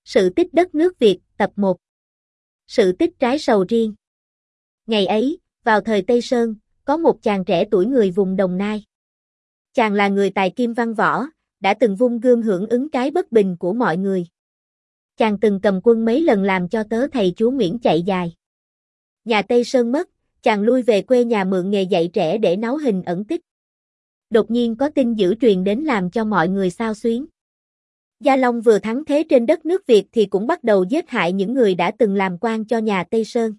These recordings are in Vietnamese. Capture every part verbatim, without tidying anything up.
Sự tích đất nước Việt, tập một. Sự tích trái sầu riêng. Ngày ấy, vào thời Tây Sơn, có một chàng trẻ tuổi người vùng Đồng Nai. Chàng là người tài kim văn võ, đã từng vung gươm hưởng ứng cái bất bình của mọi người. Chàng từng cầm quân mấy lần làm cho tớ thầy chú Nguyễn chạy dài. Nhà Tây Sơn mất, chàng lui về quê nhà mượn nghề dạy trẻ để náu hình ẩn tích. Đột nhiên có tin dữ truyền đến làm cho mọi người xao xuyến. Gia Long vừa thắng thế trên đất nước Việt thì cũng bắt đầu giết hại những người đã từng làm quan cho nhà Tây Sơn.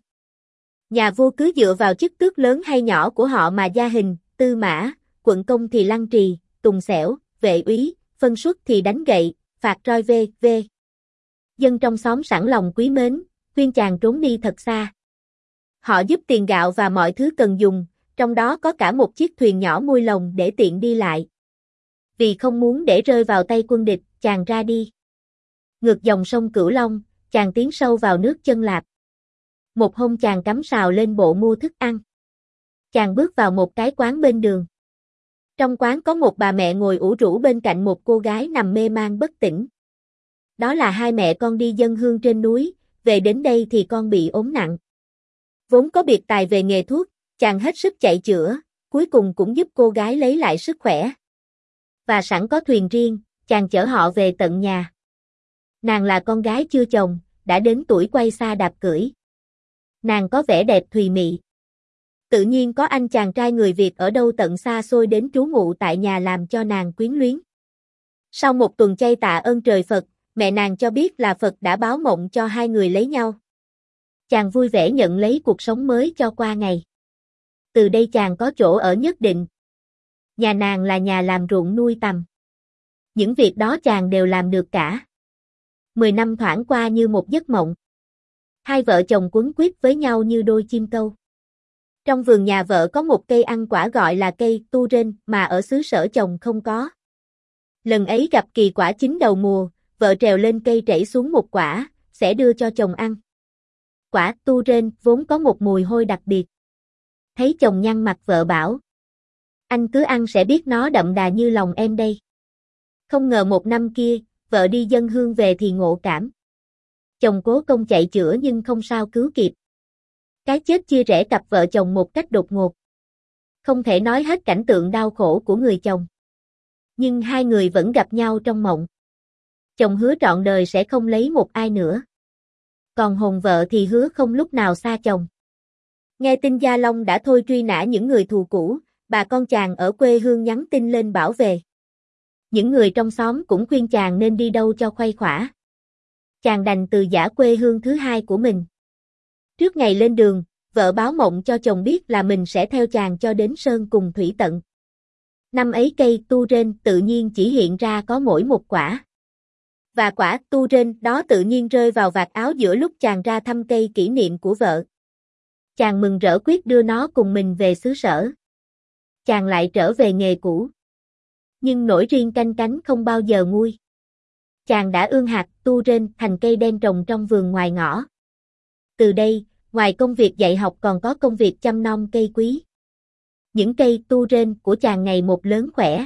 Nhà vua cứ dựa vào chức tước lớn hay nhỏ của họ mà gia hình, tư mã, quận công thì lăng trì, tùng xẻo, vệ úy, phân suất thì đánh gậy, phạt roi vê vê. Dân trong xóm sẵn lòng quý mến, khuyên chàng trốn đi thật xa. Họ giúp tiền gạo và mọi thứ cần dùng, trong đó có cả một chiếc thuyền nhỏ mui lồng để tiện đi lại. Vì không muốn để rơi vào tay quân địch, chàng ra đi. Ngược dòng sông Cửu Long, chàng tiến sâu vào nước Chân Lạp. Một hôm chàng cắm sào lên bộ mua thức ăn. Chàng bước vào một cái quán bên đường. Trong quán có một bà mẹ ngồi ủ rũ bên cạnh một cô gái nằm mê man bất tỉnh. Đó là hai mẹ con đi dâng hương trên núi, về đến đây thì con bị ốm nặng. Vốn có biệt tài về nghề thuốc, chàng hết sức chạy chữa, cuối cùng cũng giúp cô gái lấy lại sức khỏe. Và sẵn có thuyền riêng, chàng chở họ về tận nhà. Nàng là con gái chưa chồng, đã đến tuổi quay xa đạp cưỡi. Nàng có vẻ đẹp thùy mị. Tự nhiên có anh chàng trai người Việt ở đâu tận xa xôi đến trú ngụ tại nhà làm cho nàng quyến luyến. Sau một tuần chay tạ ơn trời Phật, mẹ nàng cho biết là Phật đã báo mộng cho hai người lấy nhau. Chàng vui vẻ nhận lấy cuộc sống mới cho qua ngày. Từ đây chàng có chỗ ở nhất định. Nhà nàng là nhà làm ruộng nuôi tầm. Những việc đó chàng đều làm được cả. Mười năm thoảng qua như một giấc mộng. Hai vợ chồng quấn quýt với nhau như đôi chim câu. Trong vườn nhà vợ có một cây ăn quả gọi là cây tu rên mà ở xứ sở chồng không có. Lần ấy gặp kỳ quả chín đầu mùa, vợ trèo lên cây trảy xuống một quả, sẽ đưa cho chồng ăn. Quả tu rên vốn có một mùi hôi đặc biệt. Thấy chồng nhăn mặt vợ bảo: anh cứ ăn sẽ biết nó đậm đà như lòng em đây. Không ngờ một năm kia, vợ đi dâng hương về thì ngộ cảm. Chồng cố công chạy chữa nhưng không sao cứu kịp. Cái chết chia rẽ cặp vợ chồng một cách đột ngột. Không thể nói hết cảnh tượng đau khổ của người chồng. Nhưng hai người vẫn gặp nhau trong mộng. Chồng hứa trọn đời sẽ không lấy một ai nữa. Còn hồn vợ thì hứa không lúc nào xa chồng. Nghe tin Gia Long đã thôi truy nã những người thù cũ, bà con chàng ở quê hương nhắn tin lên bảo về. Những người trong xóm cũng khuyên chàng nên đi đâu cho khuây khỏa. Chàng đành từ giã quê hương thứ hai của mình. Trước ngày lên đường, vợ báo mộng cho chồng biết là mình sẽ theo chàng cho đến sơn cùng thủy tận. Năm ấy cây tu rên tự nhiên chỉ hiện ra có mỗi một quả. Và quả tu rên đó tự nhiên rơi vào vạt áo giữa lúc chàng ra thăm cây kỷ niệm của vợ. Chàng mừng rỡ quyết đưa nó cùng mình về xứ sở. Chàng lại trở về nghề cũ. Nhưng nổi riêng canh cánh không bao giờ nguôi. Chàng đã ươm hạt tu rên thành cây đem trồng trong vườn ngoài ngõ. Từ đây, ngoài công việc dạy học còn có công việc chăm nom cây quý. Những cây tu rên của chàng ngày một lớn khỏe.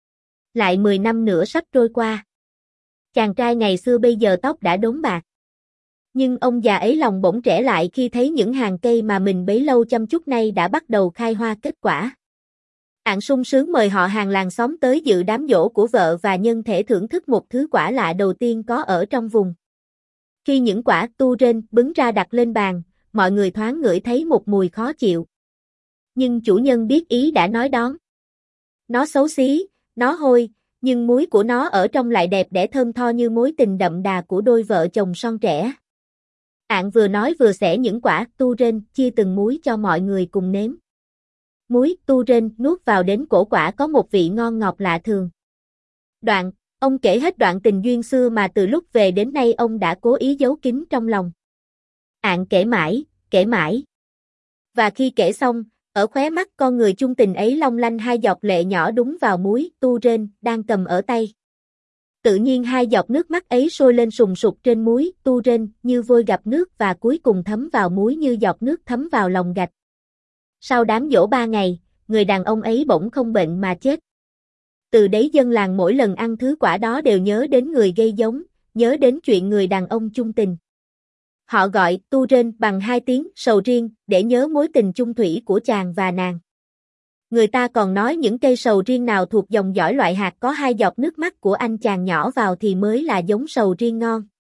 Lại mười năm nữa sắp trôi qua. Chàng trai ngày xưa bây giờ tóc đã đốm bạc. Nhưng ông già ấy lòng bỗng trẻ lại khi thấy những hàng cây mà mình bấy lâu chăm chút nay đã bắt đầu khai hoa kết quả. Ạng sung sướng mời họ hàng làng xóm tới dự đám giỗ của vợ và nhân thể thưởng thức một thứ quả lạ đầu tiên có ở trong vùng. Khi những quả tu rên bứng ra đặt lên bàn, mọi người thoáng ngửi thấy một mùi khó chịu. Nhưng chủ nhân biết ý đã nói đón. Nó xấu xí, nó hôi, nhưng muối của nó ở trong lại đẹp đẽ thơm tho như mối tình đậm đà của đôi vợ chồng son trẻ. Ạng vừa nói vừa xẻ những quả tu rên chia từng muối cho mọi người cùng nếm. Muối tu rên nuốt vào đến cổ quả có một vị ngon ngọt lạ thường. Đoạn, ông kể hết đoạn tình duyên xưa mà từ lúc về đến nay ông đã cố ý giấu kín trong lòng. Ạng kể mãi, kể mãi. Và khi kể xong, ở khóe mắt con người chung tình ấy long lanh hai giọt lệ nhỏ đúng vào muối tu rên đang cầm ở tay. Tự nhiên hai giọt nước mắt ấy sôi lên sùng sục trên muối tu rên như vôi gặp nước và cuối cùng thấm vào muối như giọt nước thấm vào lòng gạch. Sau đám giỗ ba ngày, người đàn ông ấy bỗng không bệnh mà chết. Từ đấy dân làng mỗi lần ăn thứ quả đó đều nhớ đến người gây giống, nhớ đến chuyện người đàn ông chung tình. Họ gọi tu rên bằng hai tiếng sầu riêng để nhớ mối tình chung thủy của chàng và nàng. Người ta còn nói những cây sầu riêng nào thuộc dòng dõi loại hạt có hai giọt nước mắt của anh chàng nhỏ vào thì mới là giống sầu riêng ngon.